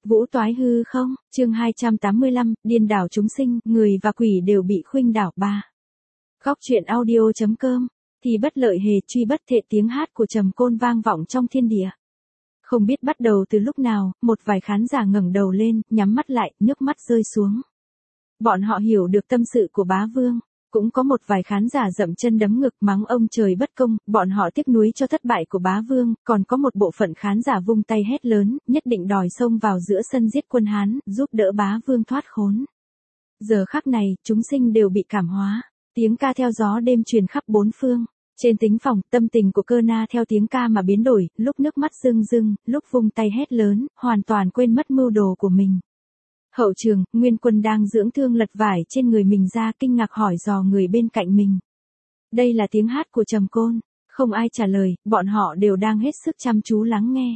Vũ toái hư không, chương 285, điên đảo chúng sinh, người và quỷ đều bị khuynh đảo. 3. Góc truyện audio.com, thì bất lợi hề truy bất thệ, tiếng hát của Trầm Côn vang vọng trong thiên địa. Không biết bắt đầu từ lúc nào, một vài khán giả ngẩng đầu lên, nhắm mắt lại, nước mắt rơi xuống. Bọn họ hiểu được tâm sự của bá vương. Cũng có một vài khán giả dậm chân đấm ngực mắng ông trời bất công, bọn họ tiếc nuối cho thất bại của bá vương, còn có một bộ phận khán giả vung tay hét lớn, nhất định đòi xông vào giữa sân giết quân Hán, giúp đỡ bá vương thoát khốn. Giờ khắc này, chúng sinh đều bị cảm hóa, tiếng ca theo gió đêm truyền khắp bốn phương. Trên tính phòng, tâm tình của Cơ Na theo tiếng ca mà biến đổi, lúc nước mắt rưng rưng, lúc vung tay hét lớn, hoàn toàn quên mất mưu đồ của mình. Hậu trường, Nguyên Quân đang dưỡng thương lật vải trên người mình ra, kinh ngạc hỏi dò người bên cạnh mình. Đây là tiếng hát của Trầm Côn. Không ai trả lời, bọn họ đều đang hết sức chăm chú lắng nghe.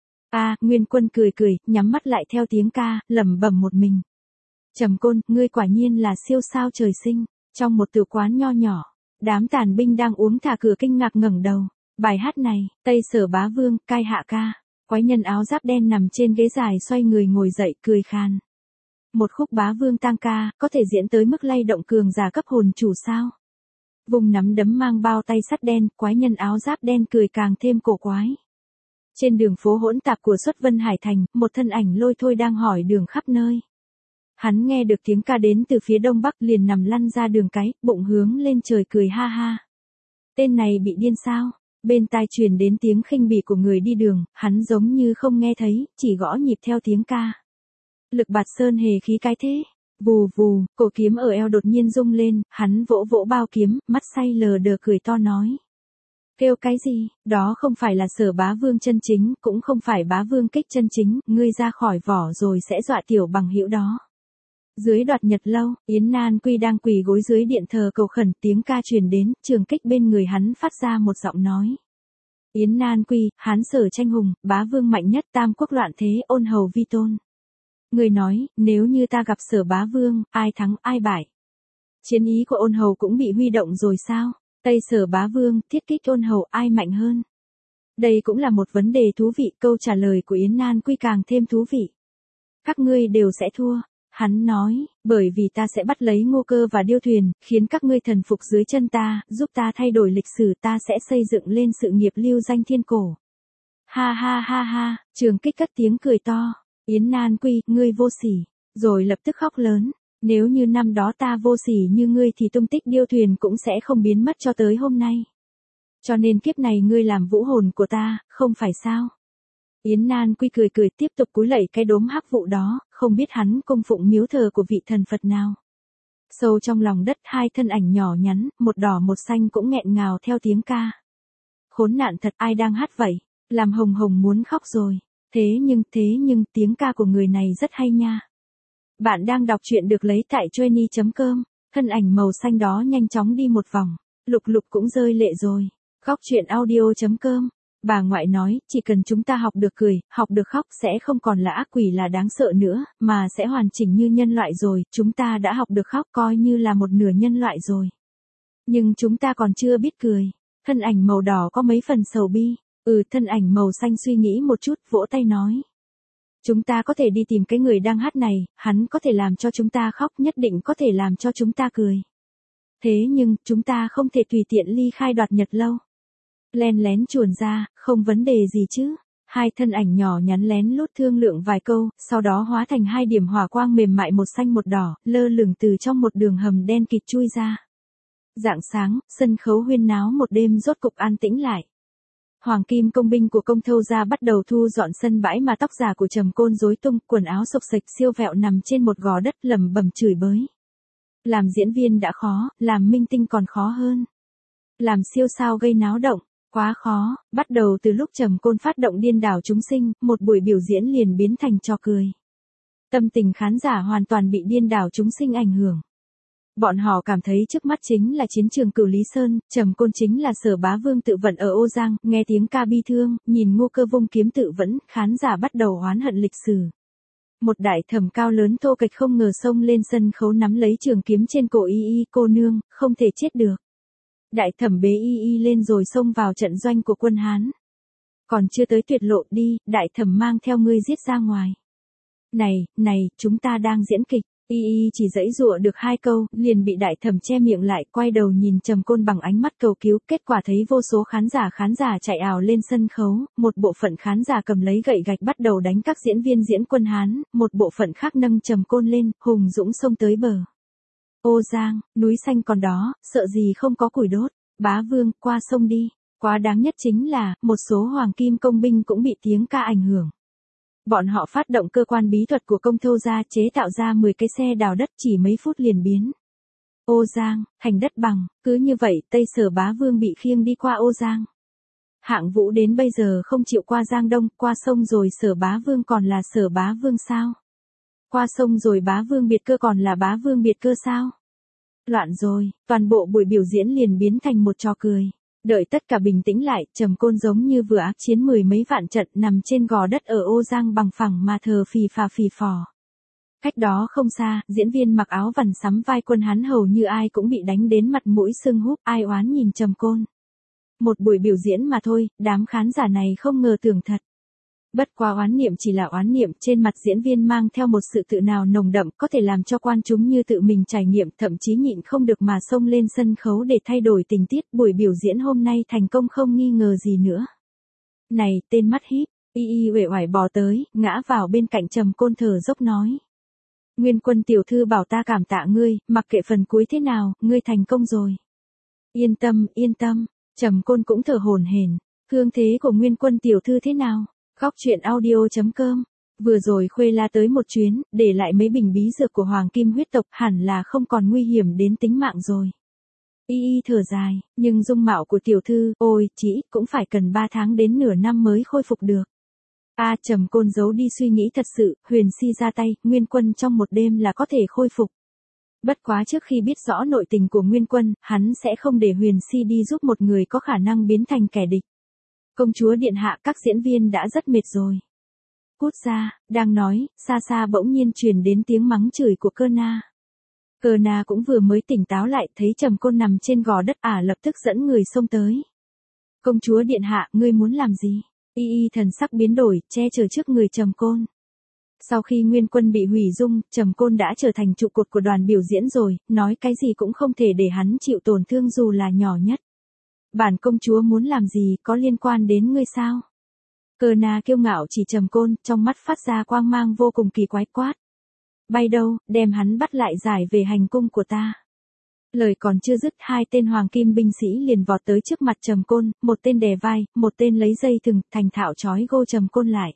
Nguyên Quân cười cười, nhắm mắt lại theo tiếng ca, lẩm bẩm một mình. Trầm Côn, ngươi quả nhiên là siêu sao trời sinh. Trong một tử quán nho nhỏ, đám tàn binh đang uống thả cửa kinh ngạc ngẩng đầu. Bài hát này, Tây Sở Bá Vương, cai hạ ca. Quái nhân áo giáp đen nằm trên ghế dài xoay người ngồi dậy, cười khan. Một khúc bá vương tang ca, có thể diễn tới mức lay động cường giả cấp hồn chủ sao? Vùng nắm đấm mang bao tay sắt đen, quái nhân áo giáp đen cười càng thêm cổ quái. Trên đường phố hỗn tạp của Xuất Vân Hải Thành, một thân ảnh lôi thôi đang hỏi đường khắp nơi. Hắn nghe được tiếng ca đến từ phía đông bắc liền nằm lăn ra đường cái, bụng hướng lên trời cười ha ha. Tên này bị điên sao? Bên tai truyền đến tiếng khinh bỉ của người đi đường, hắn giống như không nghe thấy, chỉ gõ nhịp theo tiếng ca. Lực bạt sơn hề khí cái thế. Vù vù, cổ kiếm ở eo đột nhiên rung lên, hắn vỗ vỗ bao kiếm, mắt say lờ đờ cười to nói. Kêu cái gì, đó không phải là Sở Bá Vương chân chính, cũng không phải Bá Vương kích chân chính, ngươi ra khỏi vỏ rồi sẽ dọa tiểu bằng hữu đó. Dưới Đoạt Nhật Lâu, Yến Nan Quy đang quỳ gối dưới điện thờ cầu khẩn, tiếng ca truyền đến, Trường Kích bên người hắn phát ra một giọng nói. Yến Nan Quy, Hán Sở tranh hùng, Bá Vương mạnh nhất, tam quốc loạn thế, ôn hầu vi tôn. Người nói, nếu như ta gặp Sở Bá Vương, ai thắng ai bại? Chiến ý của ôn hầu cũng bị huy động rồi sao? Tây Sở Bá Vương, thiết kích ôn hầu, ai mạnh hơn? Đây cũng là một vấn đề thú vị, câu trả lời của Yến Nan Quy càng thêm thú vị. Các ngươi đều sẽ thua. Hắn nói, bởi vì ta sẽ bắt lấy Ngô Cơ và Điêu Thuyền, khiến các ngươi thần phục dưới chân ta, giúp ta thay đổi lịch sử, ta sẽ xây dựng lên sự nghiệp lưu danh thiên cổ. Ha ha ha ha, Trường Kích cất tiếng cười to. Yến Nan Quy, ngươi vô sỉ, rồi lập tức khóc lớn. Nếu như năm đó ta vô sỉ như ngươi thì tung tích Điêu Thuyền cũng sẽ không biến mất cho tới hôm nay. Cho nên kiếp này ngươi làm vũ hồn của ta, không phải sao? Yến Nan Quy cười cười tiếp tục cúi lạy cái đốm hắc vụ đó, không biết hắn cung phụng miếu thờ của vị thần Phật nào. Sâu trong lòng đất hai thân ảnh nhỏ nhắn, một đỏ một xanh cũng nghẹn ngào theo tiếng ca. Khốn nạn thật, ai đang hát vậy? Làm Hồng Hồng muốn khóc rồi. Thế nhưng, tiếng ca của người này rất hay nha. Bạn đang đọc truyện được lấy tại Joenie.com, thân ảnh màu xanh đó nhanh chóng đi một vòng, Lục Lục cũng rơi lệ rồi. Góc truyện audio.com, bà ngoại nói, chỉ cần chúng ta học được cười, học được khóc sẽ không còn là ác quỷ là đáng sợ nữa, mà sẽ hoàn chỉnh như nhân loại rồi, chúng ta đã học được khóc coi như là một nửa nhân loại rồi. Nhưng chúng ta còn chưa biết cười, thân ảnh màu đỏ có mấy phần sầu bi. Thân ảnh màu xanh suy nghĩ một chút, vỗ tay nói. Chúng ta có thể đi tìm cái người đang hát này, hắn có thể làm cho chúng ta khóc, nhất định có thể làm cho chúng ta cười. Thế nhưng, chúng ta không thể tùy tiện ly khai Đoạt Nhật Lâu. Len lén chuồn ra, không vấn đề gì chứ. Hai thân ảnh nhỏ nhắn lén lút thương lượng vài câu, sau đó hóa thành hai điểm hỏa quang mềm mại một xanh một đỏ, lơ lửng từ trong một đường hầm đen kịt chui ra. Rạng sáng, sân khấu huyên náo một đêm rốt cục an tĩnh lại. Hoàng kim công binh của Công Thâu gia bắt đầu thu dọn sân bãi mà tóc giả của Trầm Côn rối tung, quần áo xộc xệch siêu vẹo nằm trên một gò đất lẩm bẩm chửi bới. Làm diễn viên đã khó, làm minh tinh còn khó hơn. Làm siêu sao gây náo động, quá khó, bắt đầu từ lúc Trầm Côn phát động điên đảo chúng sinh, một buổi biểu diễn liền biến thành trò cười. Tâm tình khán giả hoàn toàn bị điên đảo chúng sinh ảnh hưởng. Bọn họ cảm thấy trước mắt chính là chiến trường Cửu Lý Sơn, Trầm Côn chính là Sở Bá Vương tự vận ở Ô Giang, nghe tiếng ca bi thương, nhìn Ngô Cơ vung kiếm tự vẫn, khán giả bắt đầu oán hận lịch sử. Một đại thẩm cao lớn thô kệch không ngờ xông lên sân khấu nắm lấy trường kiếm trên cổ y cô nương, không thể chết được. Đại thẩm bế y lên rồi xông vào trận doanh của quân Hán. Còn chưa tới tuyệt lộ đi, đại thẩm mang theo ngươi giết ra ngoài. Này, chúng ta đang diễn kịch. Y chỉ giãy giụa được 2 câu, liền bị đại thẩm che miệng lại, quay đầu nhìn Trầm Côn bằng ánh mắt cầu cứu, kết quả thấy vô số khán giả chạy ào lên sân khấu, một bộ phận khán giả cầm lấy gậy gạch bắt đầu đánh các diễn viên diễn quân Hán, một bộ phận khác nâng Trầm Côn lên, hùng dũng xông tới bờ. Ô Giang, núi xanh còn đó, sợ gì không có củi đốt, bá vương, qua sông đi. Quá đáng nhất chính là, một số hoàng kim công binh cũng bị tiếng ca ảnh hưởng. Bọn họ phát động cơ quan bí thuật của công thâu gia chế tạo ra 10 cái xe đào đất chỉ mấy phút liền biến. Ô Giang, thành đất bằng, cứ như vậy Tây Sở Bá Vương bị khiêng đi qua Ô Giang. Hạng Vũ đến bây giờ không chịu qua Giang Đông, qua sông rồi Sở Bá Vương còn là Sở Bá Vương sao? Qua sông rồi Bá Vương biệt cơ còn là Bá Vương biệt cơ sao? Loạn rồi, toàn bộ buổi biểu diễn liền biến thành một trò cười. Đợi tất cả bình tĩnh lại, Trầm Côn giống như vừa ác chiến 10 mấy vạn trận nằm trên gò đất ở Ô Giang bằng phẳng mà thờ phì phò. Cách đó không xa, diễn viên mặc áo vằn sắm vai quân Hán hầu như ai cũng bị đánh đến mặt mũi sưng húp, ai oán nhìn Trầm Côn. Một buổi biểu diễn mà thôi, đám khán giả này không ngờ tưởng thật. Bất quá oán niệm chỉ là oán niệm, trên mặt diễn viên mang theo một sự tự nào nồng đậm có thể làm cho quan chúng như tự mình trải nghiệm, thậm chí nhịn không được mà xông lên sân khấu để thay đổi tình tiết. Buổi biểu diễn hôm nay thành công không nghi ngờ gì nữa. Này, tên mắt híp, y uể oải bò tới, ngã vào bên cạnh Trầm Côn thở dốc nói. Nguyên Quân tiểu thư bảo ta cảm tạ ngươi, mặc kệ phần cuối thế nào, ngươi thành công rồi. Yên tâm, Trầm Côn cũng thở hổn hển. Thương thế của Nguyên Quân tiểu thư thế nào? Khóc chuyện audio.com. Vừa rồi Khuê La tới một chuyến, để lại mấy bình bí dược của Hoàng Kim huyết tộc, hẳn là không còn nguy hiểm đến tính mạng rồi. Y thở dài, nhưng dung mạo của tiểu thư, ôi, chỉ cũng phải cần 3 tháng đến nửa năm mới khôi phục được. Trầm Côn giấu đi suy nghĩ thật sự, Huyền Si ra tay, Nguyên Quân trong một đêm là có thể khôi phục. Bất quá trước khi biết rõ nội tình của Nguyên Quân, hắn sẽ không để Huyền Si đi giúp một người có khả năng biến thành kẻ địch. Công chúa điện hạ, các diễn viên đã rất mệt rồi. Cút ra, đang nói, xa bỗng nhiên truyền đến tiếng mắng chửi của Cơ Na. Cơ Na cũng vừa mới tỉnh táo lại, thấy Trầm Côn nằm trên gò đất lập tức dẫn người xông tới. Công chúa điện hạ, ngươi muốn làm gì? Y thần sắc biến đổi, che chở trước người Trầm Côn. Sau khi Nguyên Quân bị hủy dung, Trầm Côn đã trở thành trụ cột của đoàn biểu diễn rồi, nói cái gì cũng không thể để hắn chịu tổn thương dù là nhỏ nhất. Bản công chúa muốn làm gì có liên quan đến ngươi sao? Cơ Na kiêu ngạo chỉ Trầm Côn, trong mắt phát ra quang mang vô cùng kỳ quái quát. Bay đâu, đem hắn bắt lại giải về hành cung của ta. Lời còn chưa dứt, 2 tên hoàng kim binh sĩ liền vọt tới trước mặt Trầm Côn, một tên đè vai, một tên lấy dây thừng, thành thạo trói gô Trầm Côn lại.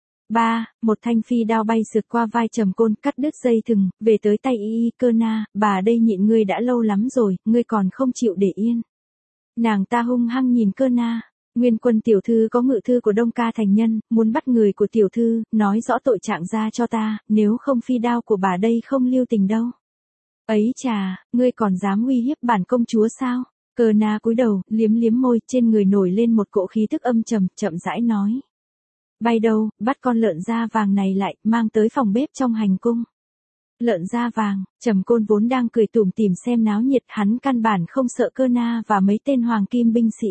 Một thanh phi đao bay sượt qua vai Trầm Côn, cắt đứt dây thừng, về tới tay Cơ Na, bà đây nhịn ngươi đã lâu lắm rồi, ngươi còn không chịu để yên. Nàng ta hung hăng nhìn Cơ Na. Nguyên Quân tiểu thư có ngự thư của Đông Ca thành nhân, muốn bắt người của tiểu thư, nói rõ tội trạng ra cho ta, nếu không phi đao của bà đây không lưu tình đâu. Ấy chà, ngươi còn dám uy hiếp bản công chúa sao? Cơ Na cúi đầu, liếm môi, trên người nổi lên một cỗ khí tức âm trầm, chậm rãi nói. Bay đâu, bắt con lợn da vàng này lại, mang tới phòng bếp trong hành cung. Lợn da vàng, Trầm Côn vốn đang cười tủm tỉm xem náo nhiệt, hắn căn bản không sợ Cơ Na và mấy tên hoàng kim binh sĩ.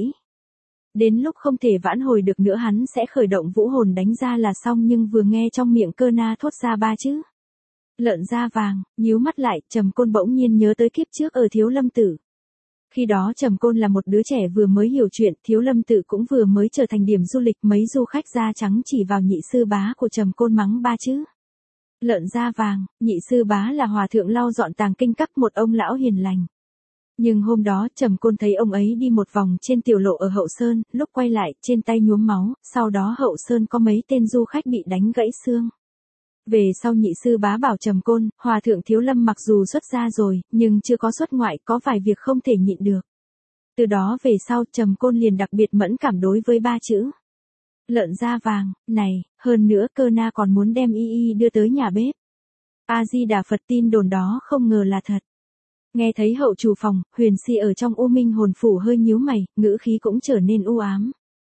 Đến lúc không thể vãn hồi được nữa hắn sẽ khởi động vũ hồn đánh ra là xong, nhưng vừa nghe trong miệng Cơ Na thốt ra 3 chữ. Lợn da vàng, nhíu mắt lại, Trầm Côn bỗng nhiên nhớ tới kiếp trước ở Thiếu Lâm Tử. Khi đó Trầm Côn là một đứa trẻ vừa mới hiểu chuyện, Thiếu Lâm Tự cũng vừa mới trở thành điểm du lịch, mấy du khách da trắng chỉ vào nhị sư bá của Trầm Côn mắng 3 chữ. Lợn da vàng, nhị sư bá là hòa thượng lau dọn tàng kinh các, một ông lão hiền lành. Nhưng hôm đó Trầm Côn thấy ông ấy đi một vòng trên tiểu lộ ở Hậu Sơn, lúc quay lại, trên tay nhuốm máu, sau đó Hậu Sơn có mấy tên du khách bị đánh gãy xương. Về sau nhị sư bá bảo Trầm Côn, hòa thượng Thiếu Lâm mặc dù xuất gia rồi, nhưng chưa có xuất ngoại, có vài việc không thể nhịn được. Từ đó về sau Trầm Côn liền đặc biệt mẫn cảm đối với 3 chữ. Lợn da vàng, này, hơn nữa Cơ Na còn muốn đem đưa tới nhà bếp. A-di-đà Phật, tin đồn đó không ngờ là thật. Nghe thấy hậu chủ phòng, Huyền Si ở trong U Minh hồn phủ hơi nhíu mày, ngữ khí cũng trở nên u ám.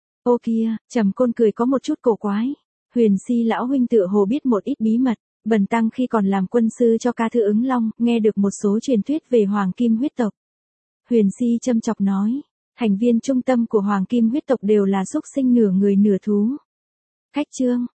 Ô kia, Trầm Côn cười có một chút cổ quái. Huyền Si lão huynh tựa hồ biết một ít bí mật, bần tăng khi còn làm quân sư cho ca thư Ứng Long, nghe được một số truyền thuyết về Hoàng Kim huyết tộc. Huyền Si châm chọc nói, thành viên trung tâm của Hoàng Kim huyết tộc đều là súc sinh nửa người nửa thú. Khách trương,